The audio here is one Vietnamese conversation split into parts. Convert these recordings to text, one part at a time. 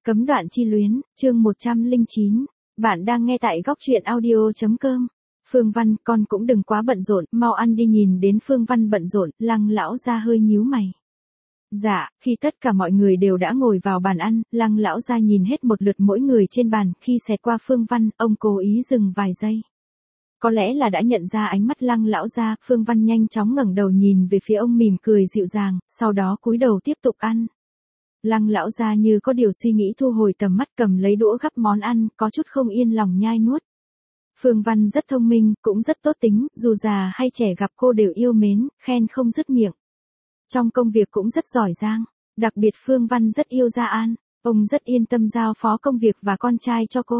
Cấm đoạn chi luyến, chương 109. Bạn đang nghe tại góc truyện audio.com. Phương Văn, con cũng đừng quá bận rộn, mau ăn đi. Nhìn đến Phương Văn bận rộn, Lăng lão gia hơi nhíu mày. Dạ, khi tất cả mọi người đều đã ngồi vào bàn ăn, Lăng lão gia nhìn hết một lượt mỗi người trên bàn, khi xẹt qua Phương Văn, ông cố ý dừng vài giây. Có lẽ là đã nhận ra ánh mắt Lăng lão gia, Phương Văn nhanh chóng ngẩng đầu nhìn về phía ông mỉm cười dịu dàng, sau đó cúi đầu tiếp tục ăn. Lăng lão gia như có điều suy nghĩ thu hồi tầm mắt, cầm lấy đũa gắp món ăn, có chút không yên lòng nhai nuốt. Phương Văn rất thông minh, cũng rất tốt tính, dù già hay trẻ gặp cô đều yêu mến, khen không dứt miệng. Trong công việc cũng rất giỏi giang, đặc biệt Phương Văn rất yêu Gia An, ông rất yên tâm giao phó công việc và con trai cho cô.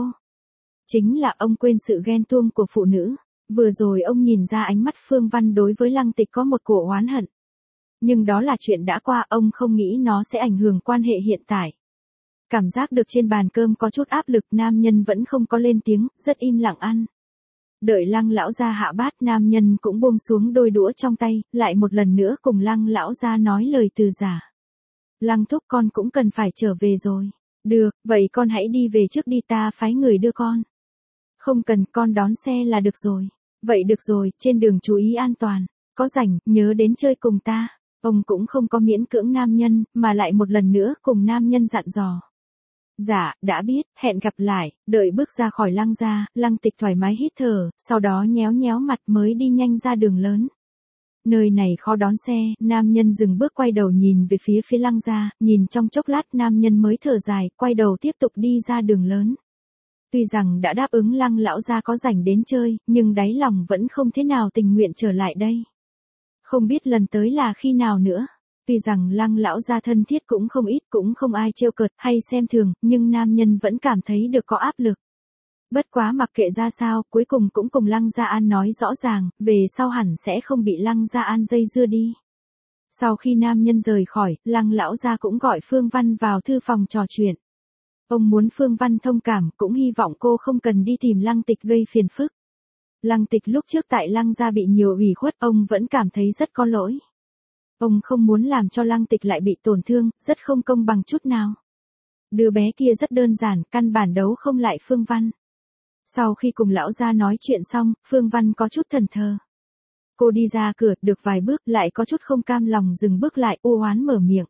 Chính là ông quên sự ghen tuông của phụ nữ, vừa rồi ông nhìn ra ánh mắt Phương Văn đối với Lăng Tịch có một cổ oán hận. Nhưng đó là chuyện đã qua, ông không nghĩ nó sẽ ảnh hưởng quan hệ hiện tại. Cảm giác được trên bàn cơm có chút áp lực, nam nhân vẫn không có lên tiếng, rất im lặng ăn. Đợi Lăng lão gia hạ bát, nam nhân cũng buông xuống đôi đũa trong tay, lại một lần nữa cùng Lăng lão gia nói lời từ giả. Lăng thúc, con cũng cần phải trở về rồi. Được, vậy con hãy đi về trước đi, ta phái người đưa con. Không cần, con đón xe là được rồi. Vậy được rồi, trên đường chú ý an toàn. Có rảnh, nhớ đến chơi cùng ta. Ông cũng không có miễn cưỡng nam nhân, mà lại một lần nữa cùng nam nhân dặn dò. Dạ, đã biết, hẹn gặp lại. Đợi bước ra khỏi Lăng gia, Lăng Tịch thoải mái hít thở, sau đó nhéo nhéo mặt mới đi nhanh ra đường lớn. Nơi này khó đón xe, nam nhân dừng bước quay đầu nhìn về phía Lăng gia, nhìn trong chốc lát nam nhân mới thở dài, quay đầu tiếp tục đi ra đường lớn. Tuy rằng đã đáp ứng Lăng lão gia có rảnh đến chơi, nhưng đáy lòng vẫn không thế nào tình nguyện trở lại đây. Không biết lần tới là khi nào nữa. Tuy rằng Lăng lão gia thân thiết cũng không ít, cũng không ai trêu cợt hay xem thường, nhưng nam nhân vẫn cảm thấy được có áp lực. Bất quá mặc kệ ra sao, cuối cùng cũng cùng Lăng Gia An nói rõ ràng, về sau hẳn sẽ không bị Lăng Gia An dây dưa đi. Sau khi nam nhân rời khỏi, Lăng lão gia cũng gọi Phương Văn vào thư phòng trò chuyện. Ông muốn Phương Văn thông cảm, cũng hy vọng cô không cần đi tìm Lăng Tịch gây phiền phức. Lăng Tịch lúc trước tại Lăng gia bị nhiều ủy khuất, ông vẫn cảm thấy rất có lỗi. Ông không muốn làm cho Lăng Tịch lại bị tổn thương, rất không công bằng chút nào. Đứa bé kia rất đơn giản, căn bản đấu không lại Phương Văn. Sau khi cùng lão gia nói chuyện xong, Phương Văn có chút thẫn thờ. Cô đi ra cửa, được vài bước, lại có chút không cam lòng dừng bước lại, u oán mở miệng.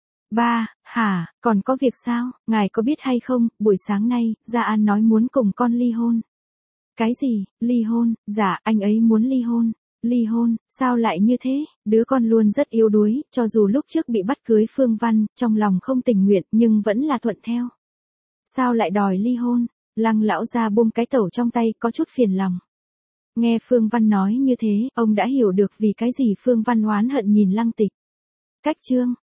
Ba, hả, còn có việc sao, ngài có biết hay không, buổi sáng nay, Gia An nói muốn cùng con ly hôn. Cái gì, ly hôn, dạ, anh ấy muốn ly hôn. Ly hôn, sao lại như thế, đứa con luôn rất yếu đuối, cho dù lúc trước bị bắt cưới Phương Văn, trong lòng không tình nguyện, nhưng vẫn là thuận theo. Sao lại đòi ly hôn, Lăng lão gia buông cái tẩu trong tay, có chút phiền lòng. Nghe Phương Văn nói như thế, ông đã hiểu được vì cái gì Phương Văn oán hận nhìn Lăng Tịch. Cách chương